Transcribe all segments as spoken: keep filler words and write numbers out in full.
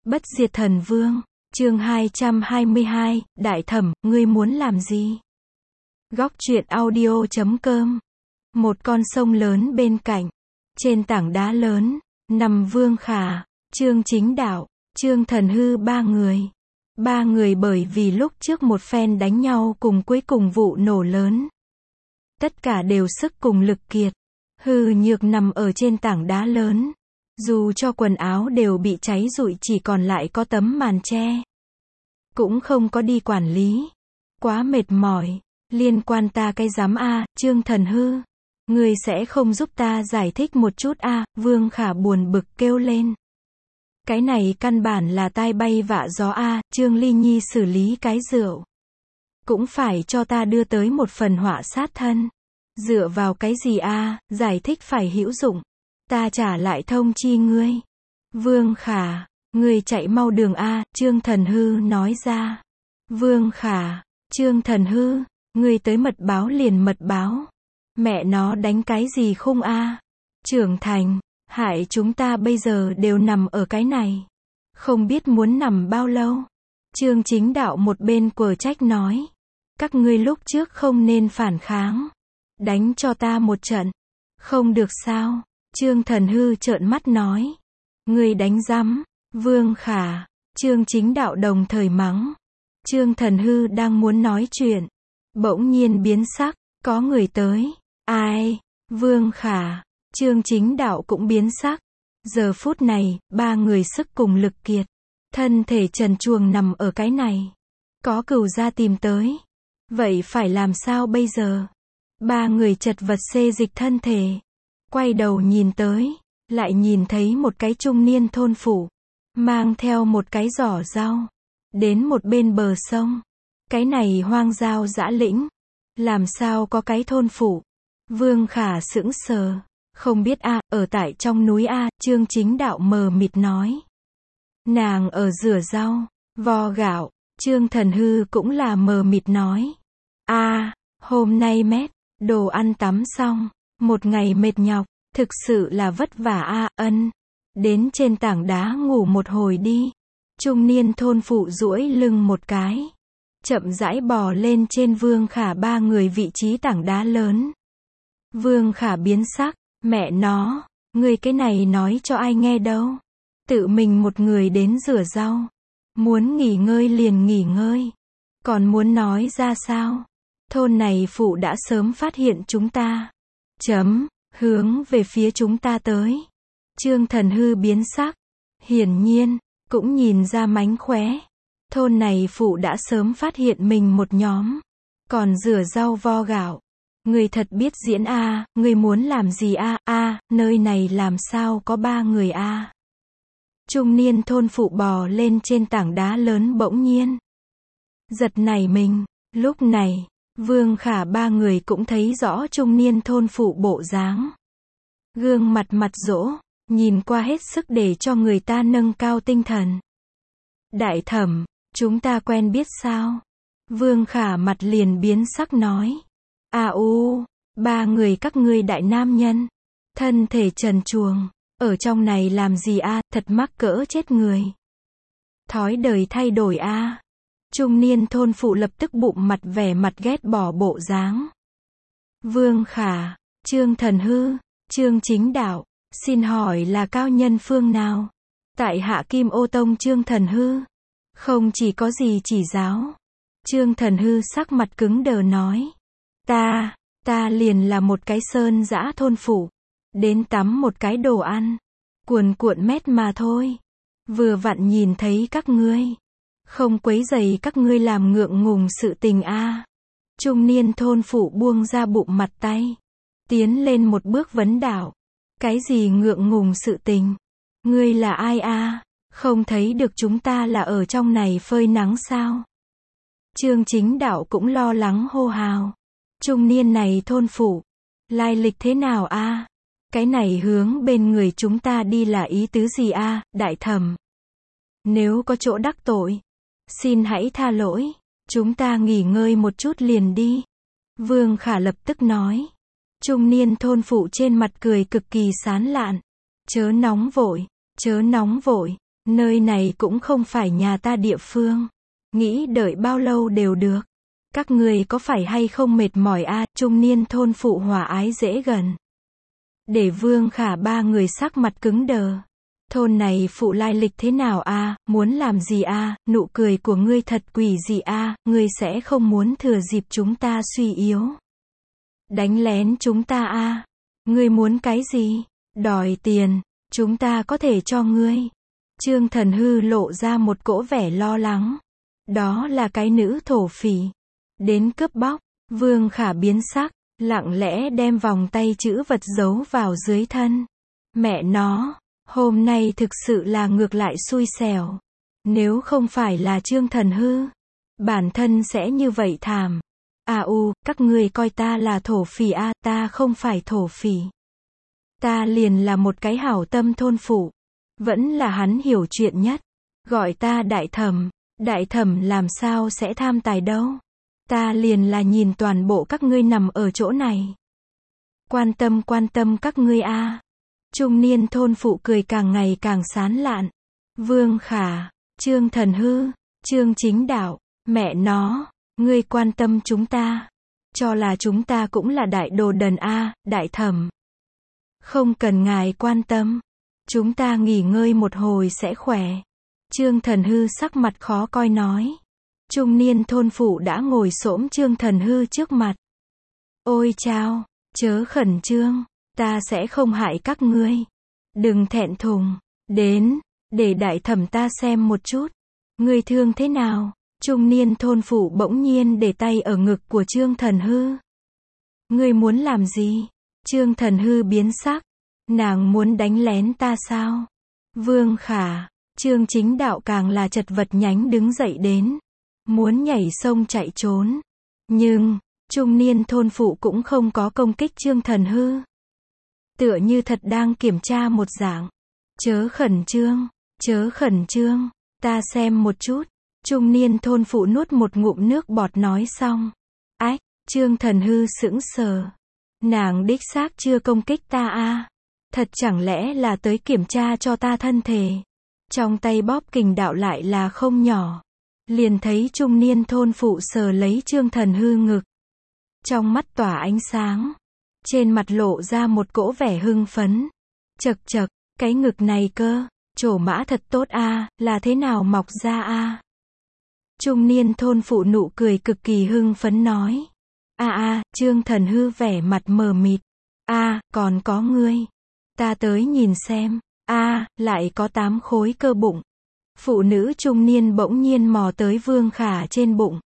Bất diệt thần vương, chương hai trăm hai mươi hai, Đại Thẩm, ngươi muốn làm gì? Góc truyện audio chấm com. Một con sông lớn bên cạnh, trên tảng đá lớn, nằm Vương Khả, Trương Chính Đạo, Trương Thần Hư ba người. Ba người bởi vì lúc trước một phen đánh nhau cùng cuối cùng vụ nổ lớn. Tất cả đều sức cùng lực kiệt. Hư Nhược nằm ở trên tảng đá lớn. Dù cho quần áo đều bị cháy rụi chỉ còn lại có tấm màn che. Cũng không có đi quản lý. Quá mệt mỏi. Liên quan ta cái dám a, Trương Thần Hư. Ngươi sẽ không giúp ta giải thích một chút a, Vương Khả buồn bực kêu lên. Cái này căn bản là tai bay vạ gió a, Trương Ly Nhi xử lý cái rượu. Cũng phải cho ta đưa tới một phần họa sát thân. Dựa vào cái gì a, giải thích phải hữu dụng. Ta trả lại thông chi ngươi. Vương Khả, ngươi chạy mau đường a, Trương Thần Hư nói ra. Vương Khả, Trương Thần Hư, ngươi tới mật báo liền mật báo. Mẹ nó đánh cái gì khung a? Trưởng thành, hại chúng ta bây giờ đều nằm ở cái này. Không biết muốn nằm bao lâu. Trương Chính Đạo một bên quở trách nói. Các ngươi lúc trước không nên phản kháng. Đánh cho ta một trận. Không được sao? Trương Thần Hư trợn mắt nói. Ngươi đánh rắm. Vương Khả, Trương Chính Đạo đồng thời mắng. Trương Thần Hư đang muốn nói chuyện. Bỗng nhiên biến sắc, có người tới. Ai? Vương Khả, Trương Chính Đạo cũng biến sắc. Giờ phút này, ba người sức cùng lực kiệt. Thân thể trần truồng nằm ở cái này. Có cửu gia tìm tới. Vậy phải làm sao bây giờ? Ba người chật vật xê dịch thân thể. Quay đầu nhìn tới. Lại nhìn thấy một cái trung niên thôn phụ. Mang theo một cái giỏ rau. Đến một bên bờ sông. Cái này hoang giao dã lĩnh. Làm sao có cái thôn phụ? Vương Khả sững sờ. Không biết a, ở tại trong núi a, Trương Chính Đạo mờ mịt nói. Nàng ở rửa rau, vo gạo. Trương Thần Hư cũng là mờ mịt nói. A, hôm nay mét, đồ ăn tắm xong. Một ngày mệt nhọc, thực sự là vất vả a, ân. Đến trên tảng đá ngủ một hồi đi. Trung niên thôn phụ duỗi lưng một cái. Chậm rãi bò lên trên Vương Khả ba người vị trí tảng đá lớn. Vương Khả biến sắc, mẹ nó, người cái này nói cho ai nghe đâu. Tự mình một người đến rửa rau. Muốn nghỉ ngơi liền nghỉ ngơi. Còn muốn nói ra sao? Thôn này phụ đã sớm phát hiện chúng ta. Chấm, hướng về phía chúng ta tới. Trương Thần Hư biến sắc. Hiển nhiên, cũng nhìn ra mánh khóe. Thôn này phụ đã sớm phát hiện mình một nhóm. Còn rửa rau vo gạo. Người thật biết diễn a, à, người muốn làm gì a, à, a, à, nơi này làm sao có ba người a. À. Trung niên thôn phụ bò lên trên tảng đá lớn bỗng nhiên. Giật nảy mình, lúc này, Vương Khả ba người cũng thấy rõ trung niên thôn phụ bộ dáng. Gương mặt mặt dỗ, nhìn qua hết sức để cho người ta nâng cao tinh thần. Đại Thẩm, chúng ta quen biết sao? Vương Khả mặt liền biến sắc nói. À u, ba người các ngươi đại nam nhân. Thân thể trần truồng, ở trong này làm gì a, à, thật mắc cỡ chết người. Thói đời thay đổi a. À. Trung niên thôn phụ lập tức bụng mặt vẻ mặt ghét bỏ bộ dáng. Vương Khả, Trương Thần Hư, Trương Chính Đạo, xin hỏi là cao nhân phương nào? Tại Hạ Kim Ô Tông Trương Thần Hư. Không chỉ có gì chỉ giáo. Trương Thần Hư sắc mặt cứng đờ nói. Ta, ta liền là một cái sơn dã thôn phụ. Đến tắm một cái đồ ăn. Cuồn cuộn mét mà thôi. Vừa vặn nhìn thấy các ngươi. Không quấy rầy các ngươi làm ngượng ngùng sự tình a. À. Trung niên thôn phụ buông ra bụng mặt tay. Tiến lên một bước vấn đạo. Cái gì ngượng ngùng sự tình? Ngươi là ai a? À? Không thấy được chúng ta là ở trong này phơi nắng sao? Trương Chính Đạo cũng lo lắng hô hào. Trung niên này thôn phụ. Lai lịch thế nào a? À? Cái này hướng bên người chúng ta đi là ý tứ gì a, à, Đại Thẩm? Nếu có chỗ đắc tội, xin hãy tha lỗi. Chúng ta nghỉ ngơi một chút liền đi. Vương Khả lập tức nói. Trung niên thôn phụ trên mặt cười cực kỳ sán lạn. Chớ nóng vội, chớ nóng vội. Nơi này cũng không phải nhà ta địa phương. Nghĩ đợi bao lâu đều được. Các người có phải hay không mệt mỏi a? Trung niên thôn phụ hòa ái dễ gần. Để Vương Khả ba người sắc mặt cứng đờ. Thôn này phụ lai lịch thế nào a? Muốn làm gì a? Nụ cười của ngươi thật quỷ dị a, ngươi sẽ không muốn thừa dịp chúng ta suy yếu. Đánh lén chúng ta a? Ngươi muốn cái gì? Đòi tiền, chúng ta có thể cho ngươi. Trương Thần Hư lộ ra một cỗ vẻ lo lắng. Đó là cái nữ thổ phỉ. Đến cướp bóc, Vương Khả biến sắc, lặng lẽ đem vòng tay chữ vật giấu vào dưới thân. Mẹ nó, hôm nay thực sự là ngược lại xui xẻo. Nếu không phải là Trương Thần Hư, bản thân sẽ như vậy thảm. À u, các ngươi coi ta là thổ phỉ a, ta không phải thổ phỉ. Ta liền là một cái hảo tâm thôn phụ. Vẫn là hắn hiểu chuyện nhất. Gọi ta đại thẩm. Đại thẩm làm sao sẽ tham tài đâu. Ta liền là nhìn toàn bộ các ngươi nằm ở chỗ này. Quan tâm quan tâm các ngươi a. Trung niên thôn phụ cười càng ngày càng sán lạn. Vương Khả, Trương Thần Hư, Trương Chính Đạo, mẹ nó, ngươi quan tâm chúng ta. Cho là chúng ta cũng là đại đồ đần a, đại thẩm. Không cần ngài quan tâm. Chúng ta nghỉ ngơi một hồi sẽ khỏe. Trương Thần Hư sắc mặt khó coi nói. Trung niên thôn phụ đã ngồi xổm Trương Thần Hư trước mặt. Ôi chao, chớ khẩn trương, ta sẽ không hại các ngươi. Đừng thẹn thùng, đến, để đại thẩm ta xem một chút. Ngươi thương thế nào? Trung niên thôn phụ bỗng nhiên để tay ở ngực của Trương Thần Hư. Ngươi muốn làm gì? Trương Thần Hư biến sắc. Nàng muốn đánh lén ta sao? Vương Khả, Trương Chính Đạo càng là chật vật nhánh đứng dậy đến. Muốn nhảy sông chạy trốn. Nhưng, trung niên thôn phụ cũng không có công kích Trương Thần Hư. Tựa như thật đang kiểm tra một dạng. Chớ khẩn trương, chớ khẩn trương, ta xem một chút. Trung niên thôn phụ nuốt một ngụm nước bọt nói xong. Ách, Trương Thần Hư sững sờ. Nàng đích xác chưa công kích ta a. Thật chẳng lẽ là tới kiểm tra cho ta thân thể. Trong tay bóp kình đạo lại là không nhỏ. Liền thấy trung niên thôn phụ sờ lấy Trương Thần Hư ngực. Trong mắt tỏa ánh sáng. Trên mặt lộ ra một cỗ vẻ hưng phấn. Chật chật, cái ngực này cơ, trổ mã thật tốt a, là thế nào mọc ra a? Trung niên thôn phụ nụ cười cực kỳ hưng phấn nói. A a, Trương Thần Hư vẻ mặt mờ mịt. A, còn có ngươi. Ta tới nhìn xem. A, lại có tám khối cơ bụng. Phụ nữ trung niên bỗng nhiên mò tới Vương Khả trên bụng.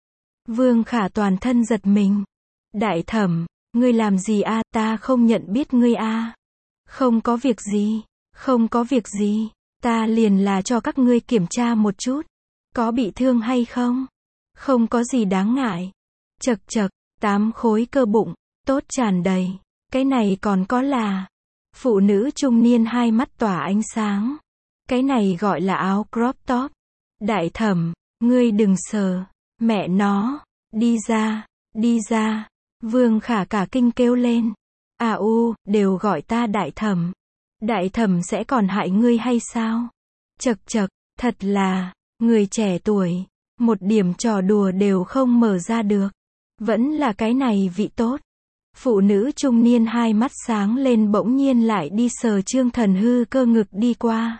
Vương Khả toàn thân giật mình. Đại thẩm, ngươi làm gì a? Ta không nhận biết ngươi a. Không có việc gì, không có việc gì, ta liền là cho các ngươi kiểm tra một chút. Có bị thương hay không? Không có gì đáng ngại. Chật chật, tám khối cơ bụng, tốt tràn đầy. Cái này còn có là. Phụ nữ trung niên hai mắt tỏa ánh sáng. Cái này gọi là áo crop top. Đại thẩm, ngươi đừng sờ. Mẹ nó, đi ra, đi ra. Vương Khả cả kinh kêu lên. À u, đều gọi ta đại thẩm. Đại thẩm sẽ còn hại ngươi hay sao? Chật chật, thật là, người trẻ tuổi, một điểm trò đùa đều không mở ra được. Vẫn là cái này vị tốt. Phụ nữ trung niên hai mắt sáng lên bỗng nhiên lại đi sờ Trương Thần Hư cơ ngực đi qua.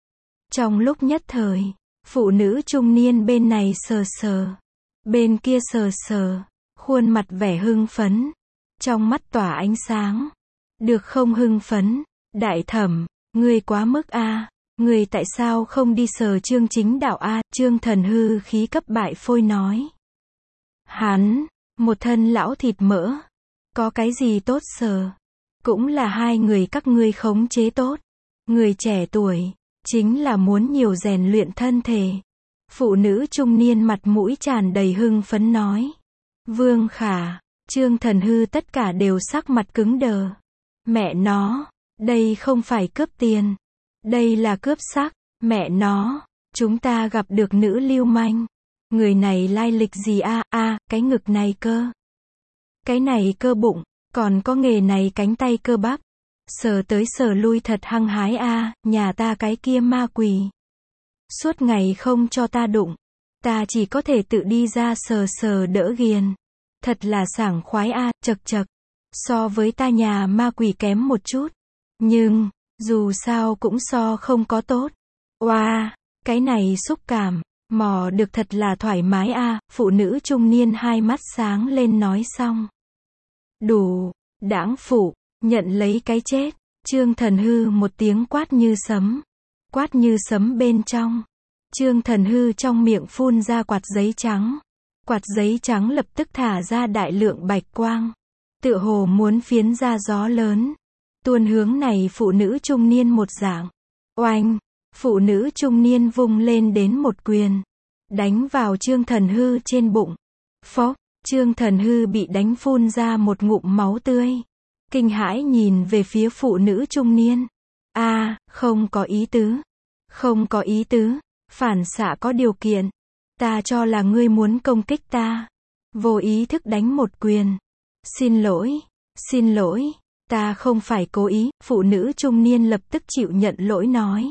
Trong lúc nhất thời, phụ nữ trung niên bên này sờ sờ, bên kia sờ sờ, khuôn mặt vẻ hưng phấn, trong mắt tỏa ánh sáng. Được không hưng phấn? Đại thẩm, ngươi quá mức a, ngươi tại sao không đi sờ Trương Chính Đạo a? Trương Thần Hư khí cấp bại phôi nói. Hắn, một thân lão thịt mỡ, có cái gì tốt sờ? Cũng là hai người các ngươi khống chế tốt. Người trẻ tuổi, chính là muốn nhiều rèn luyện thân thể. Phụ nữ trung niên mặt mũi tràn đầy hưng phấn nói. Vương Khả, Trương Thần Hư tất cả đều sắc mặt cứng đờ. Mẹ nó, đây không phải cướp tiền. Đây là cướp sắc. Mẹ nó, chúng ta gặp được nữ lưu manh. Người này lai lịch gì a? A, cái ngực này cơ. Cái này cơ bụng, còn có nghề này cánh tay cơ bắp. Sờ tới sờ lui thật hăng hái a, nhà ta cái kia ma quỷ. Suốt ngày không cho ta đụng. Ta chỉ có thể tự đi ra sờ sờ đỡ ghiền. Thật là sảng khoái a, chật chật. So với ta nhà ma quỷ kém một chút. Nhưng, dù sao cũng so không có tốt. Oa, wow, cái này xúc cảm, mò được thật là thoải mái a, phụ nữ trung niên hai mắt sáng lên nói xong. Đủ, đãng phụ, nhận lấy cái chết. Trương Thần Hư một tiếng quát như sấm. Quát như sấm bên trong. Trương Thần Hư trong miệng phun ra quạt giấy trắng. Quạt giấy trắng lập tức thả ra đại lượng bạch quang. Tựa hồ muốn phiến ra gió lớn. Tuôn hướng này phụ nữ trung niên một dạng. Oanh! Phụ nữ trung niên vung lên đến một quyền. Đánh vào Trương Thần Hư trên bụng. Phốc! Trương Thần Hư bị đánh phun ra một ngụm máu tươi. Kinh hãi nhìn về phía phụ nữ trung niên. A, à, không có ý tứ. Không có ý tứ. Phản xạ có điều kiện. Ta cho là ngươi muốn công kích ta. Vô ý thức đánh một quyền. Xin lỗi. Xin lỗi. Ta không phải cố ý. Phụ nữ trung niên lập tức chịu nhận lỗi nói.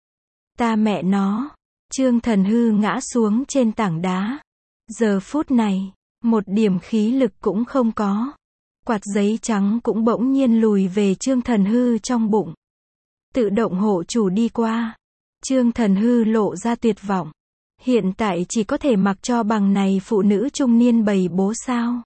Ta mẹ nó. Trương Thần Hư ngã xuống trên tảng đá. Giờ phút này, một điểm khí lực cũng không có. Quạt giấy trắng cũng bỗng nhiên lùi về Trương Thần Hư trong bụng. Tự động hộ chủ đi qua. Trương Thần Hư lộ ra tuyệt vọng. Hiện tại chỉ có thể mặc cho bằng này phụ nữ trung niên bày bố sao.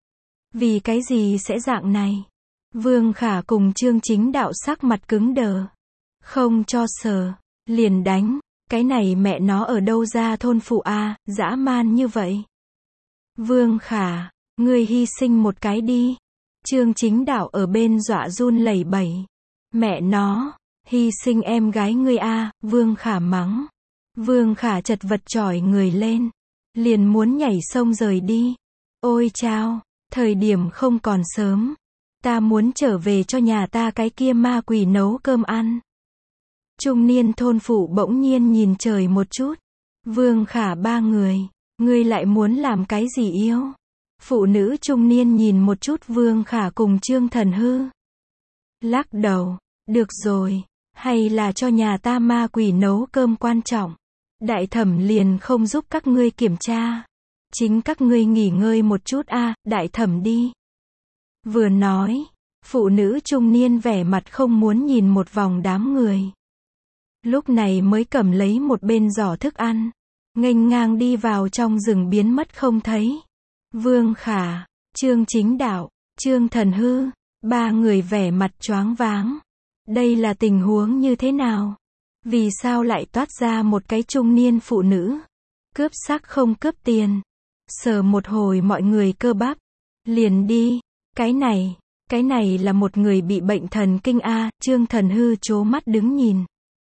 Vì cái gì sẽ dạng này? Vương Khả cùng Trương Chính Đạo sắc mặt cứng đờ. Không cho sờ, liền đánh. Cái này mẹ nó ở đâu ra thôn phụ a, dã man như vậy. Vương Khả, ngươi hy sinh một cái đi. Trương Chính Đạo ở bên dọa run lẩy bẩy. Mẹ nó, hy sinh em gái ngươi a, Vương Khả mắng. Vương Khả chật vật chỏi người lên. Liền muốn nhảy sông rời đi. Ôi chao, thời điểm không còn sớm. Ta muốn trở về cho nhà ta cái kia ma quỷ nấu cơm ăn. Trung niên thôn phụ bỗng nhiên nhìn trời một chút. Vương Khả ba người. Ngươi lại muốn làm cái gì yêu? Phụ nữ trung niên nhìn một chút Vương Khả cùng Trương Thần Hư. Lắc đầu. Được rồi. Hay là cho nhà ta ma quỷ nấu cơm quan trọng. Đại thẩm liền không giúp các ngươi kiểm tra. Chính các ngươi nghỉ ngơi một chút a, à, đại thẩm đi. Vừa nói, phụ nữ trung niên vẻ mặt không muốn nhìn một vòng đám người. Lúc này mới cầm lấy một bên giỏ thức ăn. Nghênh ngang đi vào trong rừng biến mất không thấy. Vương Khả, Trương Chính Đạo, Trương Thần Hư, ba người vẻ mặt choáng váng. Đây là tình huống như thế nào? Vì sao lại toát ra một cái trung niên phụ nữ? Cướp sắc không cướp tiền. Sờ một hồi mọi người cơ bắp. Liền đi. Cái này, cái này là một người bị bệnh thần kinh a, Trương Thần Hư trố mắt đứng nhìn.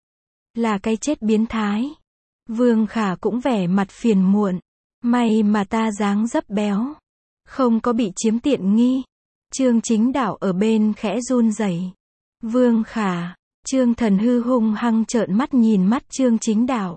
Là cái chết biến thái. Vương Khả cũng vẻ mặt phiền muộn. May mà ta dáng dấp béo. Không có bị chiếm tiện nghi. Trương Chính Đạo ở bên khẽ run rẩy. Vương Khả, Trương Thần Hư hung hăng trợn mắt nhìn mắt Trương Chính Đạo.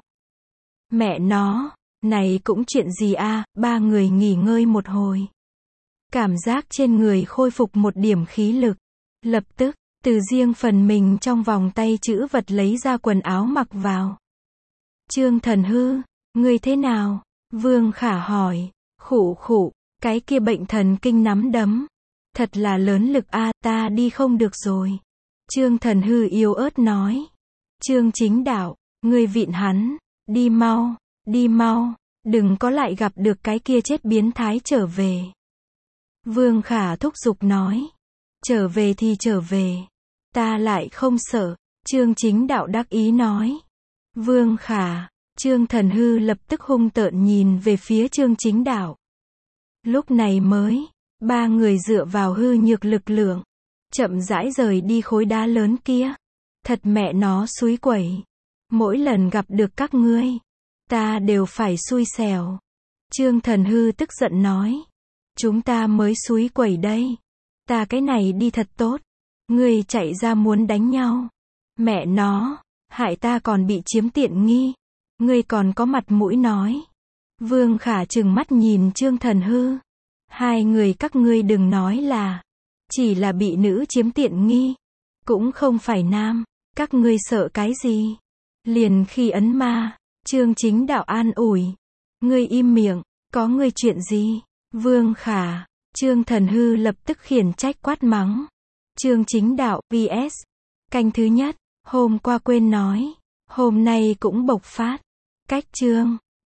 Mẹ nó, này cũng chuyện gì a, ba người nghỉ ngơi một hồi. Cảm giác trên người khôi phục một điểm khí lực. Lập tức, từ riêng phần mình trong vòng tay trữ vật lấy ra quần áo mặc vào. Trương Thần Hư, ngươi thế nào? Vương Khả hỏi. Khụ khụ, cái kia bệnh thần kinh nắm đấm. Thật là lớn lực a, ta đi không được rồi. Trương Thần Hư yếu ớt nói. Trương Chính Đạo, ngươi vịn hắn, đi mau, đi mau, đừng có lại gặp được cái kia chết biến thái trở về. Vương Khả thúc giục nói. Trở về thì trở về. Ta lại không sợ. Trương Chính Đạo đắc ý nói. Vương Khả, Trương Thần Hư lập tức hung tợn nhìn về phía Trương Chính Đạo. Lúc này mới, ba người dựa vào hư nhược lực lượng, chậm rãi rời đi khối đá lớn kia. Thật mẹ nó xúi quẩy. Mỗi lần gặp được các ngươi, ta đều phải xui xẻo. Trương Thần Hư tức giận nói. Chúng ta mới xúi quẩy đây. Ta cái này đi thật tốt. Ngươi chạy ra muốn đánh nhau. Mẹ nó, hại ta còn bị chiếm tiện nghi. Ngươi còn có mặt mũi nói. Vương Khả trừng mắt nhìn Trương Thần Hư. Hai người các ngươi đừng nói là chỉ là bị nữ chiếm tiện nghi. Cũng không phải nam. Các ngươi sợ cái gì? Liền khi ấn ma, Trương Chính Đạo an ủi. Ngươi im miệng, có ngươi chuyện gì? Vương Khả. Trương Thần Hư lập tức khiển trách quát mắng. Trương Chính Đạo vs. Canh thứ nhất. Hôm qua quên nói. Hôm nay cũng bộc phát. Cách chương.